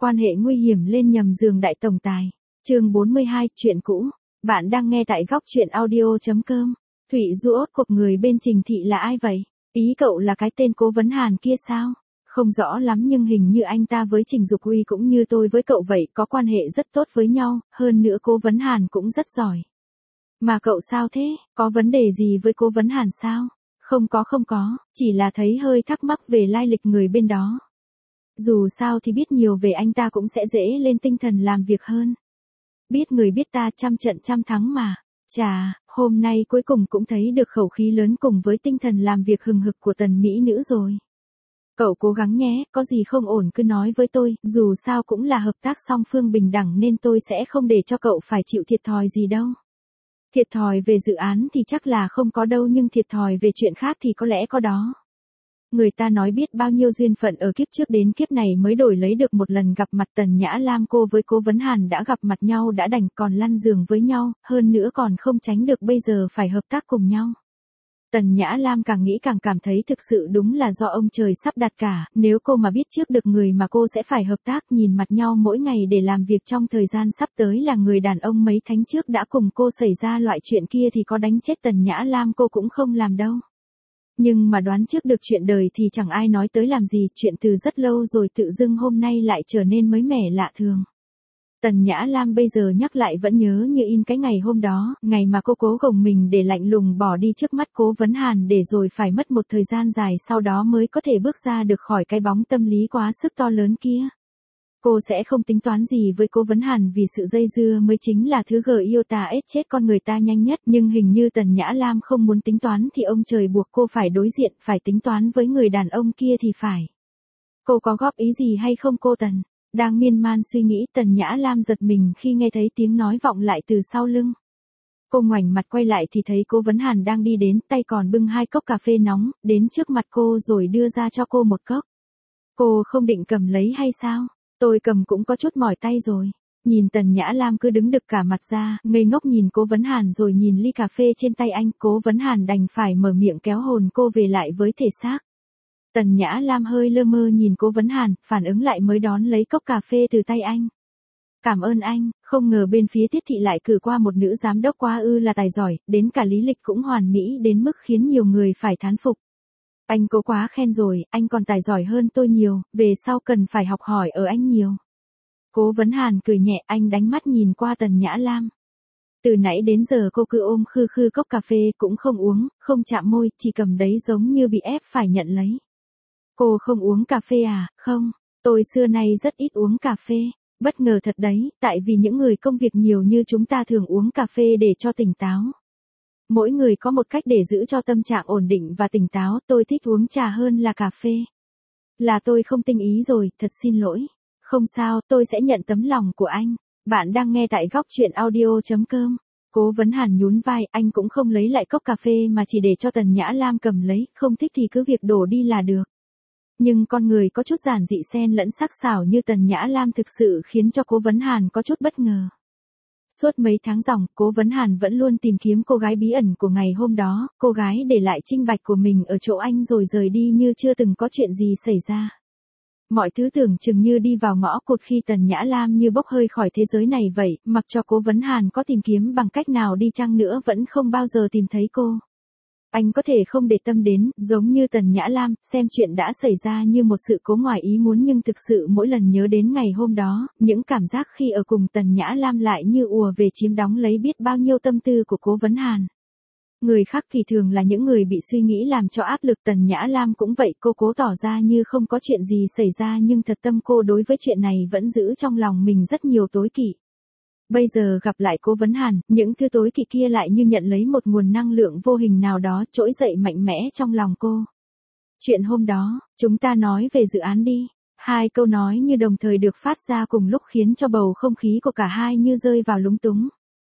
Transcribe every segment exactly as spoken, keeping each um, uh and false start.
Quan hệ nguy hiểm lên nhầm giường đại tổng tài. Chương bốn mươi hai, chuyện cũ. Bạn đang nghe tại góc truyện audio chấm com. Thủy Du ốt cuộc người bên Trình Thị là ai vậy? Ý cậu là cái tên Cố Vấn Hàn kia sao? Không rõ lắm nhưng hình như anh ta với Trình Dục Uy cũng như tôi với cậu vậy, có quan hệ rất tốt với nhau, hơn nữa Cố Vấn Hàn cũng rất giỏi. Mà cậu sao thế, có vấn đề gì với Cố Vấn Hàn sao? Không có không có, chỉ là thấy hơi thắc mắc về lai lịch người bên đó. Dù sao thì biết nhiều về anh ta cũng sẽ dễ lên tinh thần làm việc hơn. Biết người biết ta trăm trận trăm thắng mà. Chà, hôm nay cuối cùng cũng thấy được khẩu khí lớn cùng với tinh thần làm việc hừng hực của tần mỹ nữ rồi. Cậu cố gắng nhé, có gì không ổn cứ nói với tôi, dù sao cũng là hợp tác song phương bình đẳng nên tôi sẽ không để cho cậu phải chịu thiệt thòi gì đâu. Thiệt thòi về dự án thì chắc là không có đâu nhưng thiệt thòi về chuyện khác thì có lẽ có đó. Người ta nói biết bao nhiêu duyên phận ở kiếp trước đến kiếp này mới đổi lấy được một lần gặp mặt. Tần Nhã Lam cô với Cố Vấn Hàn đã gặp mặt nhau đã đành còn lăn giường với nhau, hơn nữa còn không tránh được bây giờ phải hợp tác cùng nhau. Tần Nhã Lam càng nghĩ càng cảm thấy thực sự đúng là do ông trời sắp đặt cả, nếu cô mà biết trước được người mà cô sẽ phải hợp tác nhìn mặt nhau mỗi ngày để làm việc trong thời gian sắp tới là người đàn ông mấy tháng trước đã cùng cô xảy ra loại chuyện kia thì có đánh chết Tần Nhã Lam cô cũng không làm đâu. Nhưng mà đoán trước được chuyện đời thì chẳng ai nói tới làm gì, chuyện từ rất lâu rồi tự dưng hôm nay lại trở nên mới mẻ lạ thường. Tần Nhã Lam bây giờ nhắc lại vẫn nhớ như in cái ngày hôm đó, ngày mà cô cố gồng mình để lạnh lùng bỏ đi trước mắt Cố Vấn Hàn để rồi phải mất một thời gian dài sau đó mới có thể bước ra được khỏi cái bóng tâm lý quá sức to lớn kia. Cô sẽ không tính toán gì với Cố Vấn Hàn vì sự dây dưa mới chính là thứ gờ yêu ta ết chết con người ta nhanh nhất, nhưng hình như Tần Nhã Lam không muốn tính toán thì ông trời buộc cô phải đối diện, phải tính toán với người đàn ông kia thì phải. Cô có góp ý gì hay không cô Tần? Đang miên man suy nghĩ Tần Nhã Lam giật mình khi nghe thấy tiếng nói vọng lại từ sau lưng. Cô ngoảnh mặt quay lại thì thấy Cố Vấn Hàn đang đi đến, tay còn bưng hai cốc cà phê nóng, đến trước mặt cô rồi đưa ra cho cô một cốc. Cô không định cầm lấy hay sao? Tôi cầm cũng có chút mỏi tay rồi. Nhìn Tần Nhã Lam cứ đứng đực cả mặt ra, ngây ngốc nhìn Cố Vấn Hàn rồi nhìn ly cà phê trên tay anh, Cố Vấn Hàn đành phải mở miệng kéo hồn cô về lại với thể xác. Tần Nhã Lam hơi lơ mơ nhìn Cố Vấn Hàn, phản ứng lại mới đón lấy cốc cà phê từ tay anh. Cảm ơn anh, không ngờ bên phía Tiết Thị lại cử qua một nữ giám đốc quá ư là tài giỏi, đến cả lý lịch cũng hoàn mỹ đến mức khiến nhiều người phải thán phục. Anh Cố quá khen rồi, anh còn tài giỏi hơn tôi nhiều, về sau cần phải học hỏi ở anh nhiều. Cố Vấn Hàn cười nhẹ, anh đánh mắt nhìn qua Tần Nhã Lam. Từ nãy đến giờ cô cứ ôm khư khư cốc cà phê cũng không uống, không chạm môi, chỉ cầm đấy giống như bị ép phải nhận lấy. Cô không uống cà phê à? Không, tôi xưa nay rất ít uống cà phê. Bất ngờ thật đấy, tại vì những người công việc nhiều như chúng ta thường uống cà phê để cho tỉnh táo. Mỗi người có một cách để giữ cho tâm trạng ổn định và tỉnh táo, tôi thích uống trà hơn là cà phê. Là tôi không tinh ý rồi, thật xin lỗi. Không sao, tôi sẽ nhận tấm lòng của anh. Bạn đang nghe tại góc truyện audio chấm com. Cố Vấn Hàn nhún vai, anh cũng không lấy lại cốc cà phê mà chỉ để cho Tần Nhã Lam cầm lấy, không thích thì cứ việc đổ đi là được. Nhưng con người có chút giản dị xen lẫn sắc sảo như Tần Nhã Lam thực sự khiến cho Cố Vấn Hàn có chút bất ngờ. Suốt mấy tháng ròng, Cố Vấn Hàn vẫn luôn tìm kiếm cô gái bí ẩn của ngày hôm đó, cô gái để lại trinh bạch của mình ở chỗ anh rồi rời đi như chưa từng có chuyện gì xảy ra. Mọi thứ tưởng chừng như đi vào ngõ cụt khi Tần Nhã Lam như bốc hơi khỏi thế giới này vậy, mặc cho Cố Vấn Hàn có tìm kiếm bằng cách nào đi chăng nữa vẫn không bao giờ tìm thấy cô. Anh có thể không để tâm đến, giống như Tần Nhã Lam, xem chuyện đã xảy ra như một sự cố ngoài ý muốn nhưng thực sự mỗi lần nhớ đến ngày hôm đó, những cảm giác khi ở cùng Tần Nhã Lam lại như ùa về chiếm đóng lấy biết bao nhiêu tâm tư của Cố Vấn Hàn. Người khác kỳ thường là những người bị suy nghĩ làm cho áp lực, Tần Nhã Lam cũng vậy, cô cố tỏ ra như không có chuyện gì xảy ra nhưng thật tâm cô đối với chuyện này vẫn giữ trong lòng mình rất nhiều tối kỵ. Bây giờ gặp lại Cố Vấn Hàn, những thứ tối kỵ kia lại như nhận lấy một nguồn năng lượng vô hình nào đó trỗi dậy mạnh mẽ trong lòng cô. Chuyện hôm đó, chúng ta nói về dự án đi. Hai câu nói như đồng thời được phát ra cùng lúc khiến cho bầu không khí của cả hai như rơi vào lúng túng.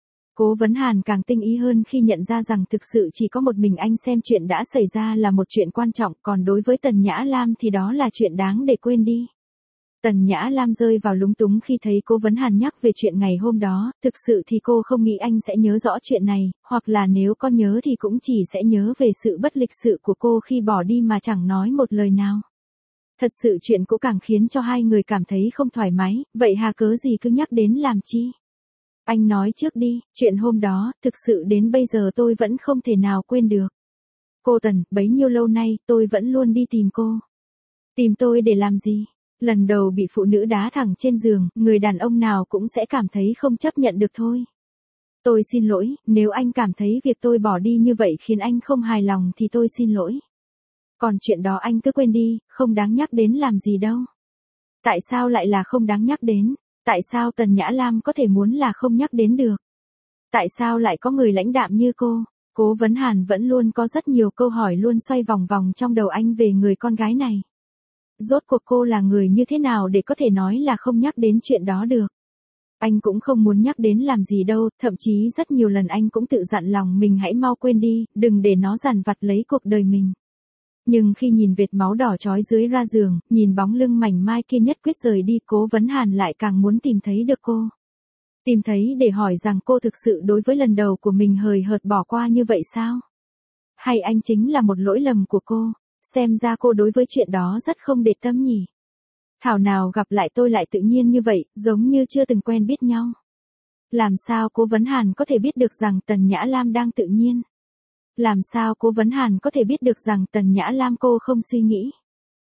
Cố Vấn Hàn càng tinh ý hơn khi nhận ra rằng thực sự chỉ có một mình anh xem chuyện đã xảy ra là một chuyện quan trọng, còn đối với Tần Nhã Lam thì đó là chuyện đáng để quên đi. Tần Nhã Lam rơi vào lúng túng khi thấy Cố Vấn Hàn nhắc về chuyện ngày hôm đó, thực sự thì cô không nghĩ anh sẽ nhớ rõ chuyện này, hoặc là nếu có nhớ thì cũng chỉ sẽ nhớ về sự bất lịch sự của cô khi bỏ đi mà chẳng nói một lời nào. Thật sự chuyện cũ càng khiến cho hai người cảm thấy không thoải mái, vậy hà cớ gì cứ nhắc đến làm chi? Anh nói trước đi, chuyện hôm đó, thực sự đến bây giờ tôi vẫn không thể nào quên được. Cô Tần, bấy nhiêu lâu nay, tôi vẫn luôn đi tìm cô. Tìm tôi để làm gì? Lần đầu bị phụ nữ đá thẳng trên giường, người đàn ông nào cũng sẽ cảm thấy không chấp nhận được thôi. Tôi xin lỗi, nếu anh cảm thấy việc tôi bỏ đi như vậy khiến anh không hài lòng thì tôi xin lỗi. Còn chuyện đó anh cứ quên đi, không đáng nhắc đến làm gì đâu. Tại sao lại là không đáng nhắc đến? Tại sao Tần Nhã Lam có thể muốn là không nhắc đến được? Tại sao lại có người lãnh đạm như cô? Cố Vấn Hàn vẫn luôn có rất nhiều câu hỏi luôn xoay vòng vòng trong đầu anh về người con gái này. Rốt cuộc cô là người như thế nào để có thể nói là không nhắc đến chuyện đó được? Anh cũng không muốn nhắc đến làm gì đâu, thậm chí rất nhiều lần anh cũng tự dặn lòng mình hãy mau quên đi, đừng để nó dằn vặt lấy cuộc đời mình. Nhưng khi nhìn vệt máu đỏ trói dưới ra giường, nhìn bóng lưng mảnh mai kia nhất quyết rời đi, Cố Vấn Hàn lại càng muốn tìm thấy được cô. Tìm thấy để hỏi rằng cô thực sự đối với lần đầu của mình hời hợt bỏ qua như vậy sao? Hay anh chính là một lỗi lầm của cô? Xem ra cô đối với chuyện đó rất không để tâm nhỉ. Thảo nào gặp lại tôi lại tự nhiên như vậy, giống như chưa từng quen biết nhau. Làm sao Cố Vấn Hàn có thể biết được rằng Tần Nhã Lam đang tự nhiên? Làm sao Cố Vấn Hàn có thể biết được rằng Tần Nhã Lam cô không suy nghĩ?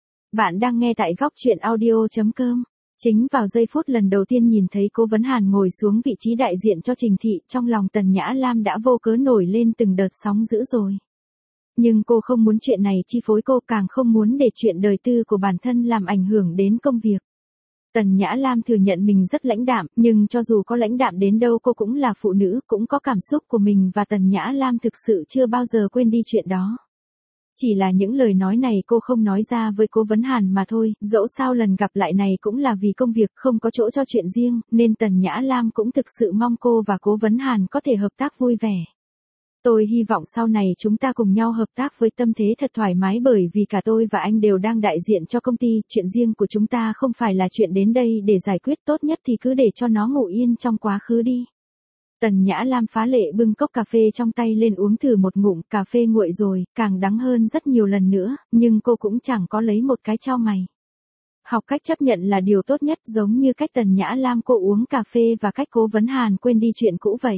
Bạn đang nghe tại góc truyện audio chấm com. Chính vào giây phút lần đầu tiên nhìn thấy Cố Vấn Hàn ngồi xuống vị trí đại diện cho Trình Thị, trong lòng Tần Nhã Lam đã vô cớ nổi lên từng đợt sóng dữ rồi. Nhưng cô không muốn chuyện này chi phối cô, càng không muốn để chuyện đời tư của bản thân làm ảnh hưởng đến công việc. Tần Nhã Lam thừa nhận mình rất lãnh đạm, nhưng cho dù có lãnh đạm đến đâu cô cũng là phụ nữ, cũng có cảm xúc của mình và Tần Nhã Lam thực sự chưa bao giờ quên đi chuyện đó. Chỉ là những lời nói này cô không nói ra với Cố Vấn Hàn mà thôi, dẫu sao lần gặp lại này cũng là vì công việc, không có chỗ cho chuyện riêng, nên Tần Nhã Lam cũng thực sự mong cô và Cố Vấn Hàn có thể hợp tác vui vẻ. Tôi hy vọng sau này chúng ta cùng nhau hợp tác với tâm thế thật thoải mái, bởi vì cả tôi và anh đều đang đại diện cho công ty, chuyện riêng của chúng ta không phải là chuyện đến đây để giải quyết, tốt nhất thì cứ để cho nó ngủ yên trong quá khứ đi. Tần Nhã Lam phá lệ bưng cốc cà phê trong tay lên uống thử một ngụm, cà phê nguội rồi, càng đắng hơn rất nhiều lần nữa, nhưng cô cũng chẳng có lấy một cái chau mày. Học cách chấp nhận là điều tốt nhất, giống như cách Tần Nhã Lam cô uống cà phê và cách Cố Vấn Hàn quên đi chuyện cũ vậy.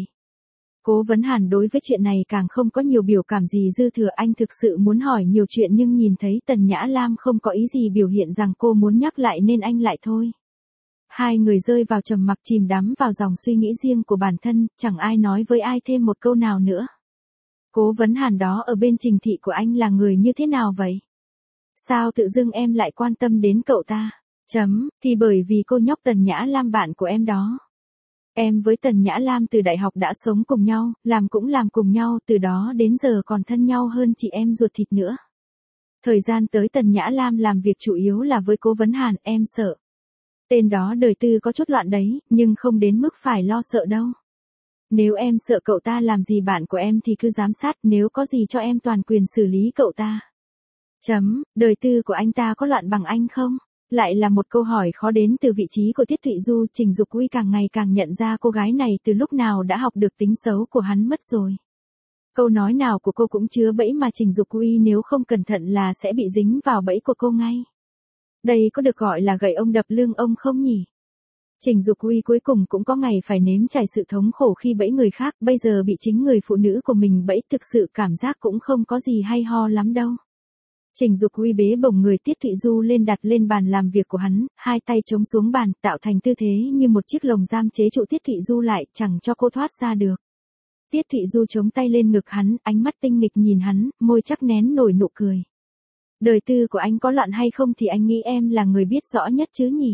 Cố Vấn Hàn đối với chuyện này càng không có nhiều biểu cảm gì dư thừa, anh thực sự muốn hỏi nhiều chuyện nhưng nhìn thấy Tần Nhã Lam không có ý gì biểu hiện rằng cô muốn nhắc lại nên anh lại thôi. Hai người rơi vào trầm mặc, chìm đắm vào dòng suy nghĩ riêng của bản thân, chẳng ai nói với ai thêm một câu nào nữa. Cố Vấn Hàn đó ở bên Trình Thị của anh là người như thế nào vậy? Sao tự dưng em lại quan tâm đến cậu ta? Chấm, thì bởi vì cô nhóc Tần Nhã Lam bạn của em đó. Em với Tần Nhã Lam từ đại học đã sống cùng nhau, làm cũng làm cùng nhau, từ đó đến giờ còn thân nhau hơn chị em ruột thịt nữa. Thời gian tới Tần Nhã Lam làm việc chủ yếu là với Cố Vấn Hàn, em sợ. Tên đó đời tư có chút loạn đấy, nhưng không đến mức phải lo sợ đâu. Nếu em sợ cậu ta làm gì bạn của em thì cứ giám sát, nếu có gì cho em toàn quyền xử lý cậu ta. Chấm, đời tư của anh ta có loạn bằng anh không? Lại là một câu hỏi khó đến từ vị trí của Tiết Thụy Du. Trình Dục Uy càng ngày càng nhận ra cô gái này từ lúc nào đã học được tính xấu của hắn mất rồi. Câu nói nào của cô cũng chứa bẫy mà Trình Dục Uy nếu không cẩn thận là sẽ bị dính vào bẫy của cô ngay. Đây có được gọi là gậy ông đập lưng ông không nhỉ? Trình Dục Uy cuối cùng cũng có ngày phải nếm trải sự thống khổ khi bẫy người khác, bây giờ bị chính người phụ nữ của mình bẫy, thực sự cảm giác cũng không có gì hay ho lắm đâu. Trình Dục Uy bế bổng người Tiết Thụy Du lên, đặt lên bàn làm việc của hắn, hai tay chống xuống bàn, tạo thành tư thế như một chiếc lồng giam chế trụ Tiết Thụy Du lại, chẳng cho cô thoát ra được. Tiết Thụy Du chống tay lên ngực hắn, ánh mắt tinh nghịch nhìn hắn, môi chắc nén nổi nụ cười. Đời tư của anh có loạn hay không thì anh nghĩ em là người biết rõ nhất chứ nhỉ?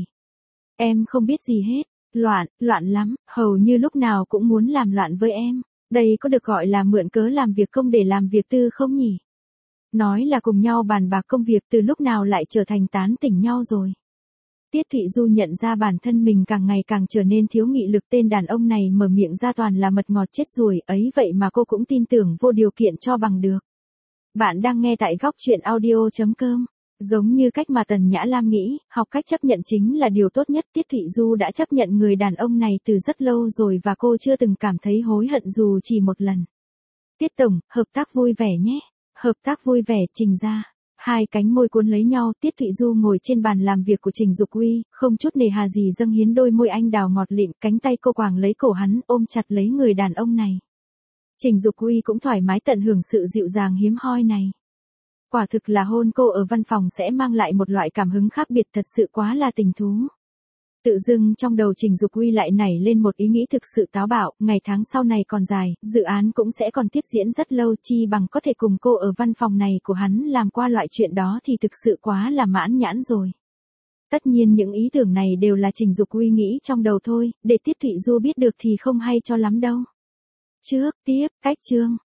Em không biết gì hết. Loạn, loạn lắm, hầu như lúc nào cũng muốn làm loạn với em. Đây có được gọi là mượn cớ làm việc công để làm việc tư không nhỉ? Nói là cùng nhau bàn bạc công việc, từ lúc nào lại trở thành tán tỉnh nhau rồi. Tiết Thụy Du nhận ra bản thân mình càng ngày càng trở nên thiếu nghị lực, tên đàn ông này mở miệng ra toàn là mật ngọt chết ruồi, ấy vậy mà cô cũng tin tưởng vô điều kiện cho bằng được. Bạn đang nghe tại góc truyện audio chấm com. Giống như cách mà Tần Nhã Lam nghĩ, học cách chấp nhận chính là điều tốt nhất. Tiết Thụy Du đã chấp nhận người đàn ông này từ rất lâu rồi và cô chưa từng cảm thấy hối hận dù chỉ một lần. Tiết Tổng, hợp tác vui vẻ nhé. Hợp tác vui vẻ, Trình ra. Hai cánh môi cuốn lấy nhau, Tiết Thụy Du ngồi trên bàn làm việc của Trình Dục Uy, không chút nề hà gì dâng hiến đôi môi anh đào ngọt lịm, cánh tay cô quàng lấy cổ hắn, ôm chặt lấy người đàn ông này. Trình Dục Uy cũng thoải mái tận hưởng sự dịu dàng hiếm hoi này. Quả thực là hôn cô ở văn phòng sẽ mang lại một loại cảm hứng khác biệt, thật sự quá là tình thú. Tự dưng trong đầu Trình Dục Uy lại nảy lên một ý nghĩ thực sự táo bạo, ngày tháng sau này còn dài, dự án cũng sẽ còn tiếp diễn rất lâu, chi bằng có thể cùng cô ở văn phòng này của hắn làm qua loại chuyện đó thì thực sự quá là mãn nhãn rồi. Tất nhiên những ý tưởng này đều là Trình Dục Uy nghĩ trong đầu thôi, để Tiết Thụy Du biết được thì không hay cho lắm đâu. Trước, tiếp, cách chương.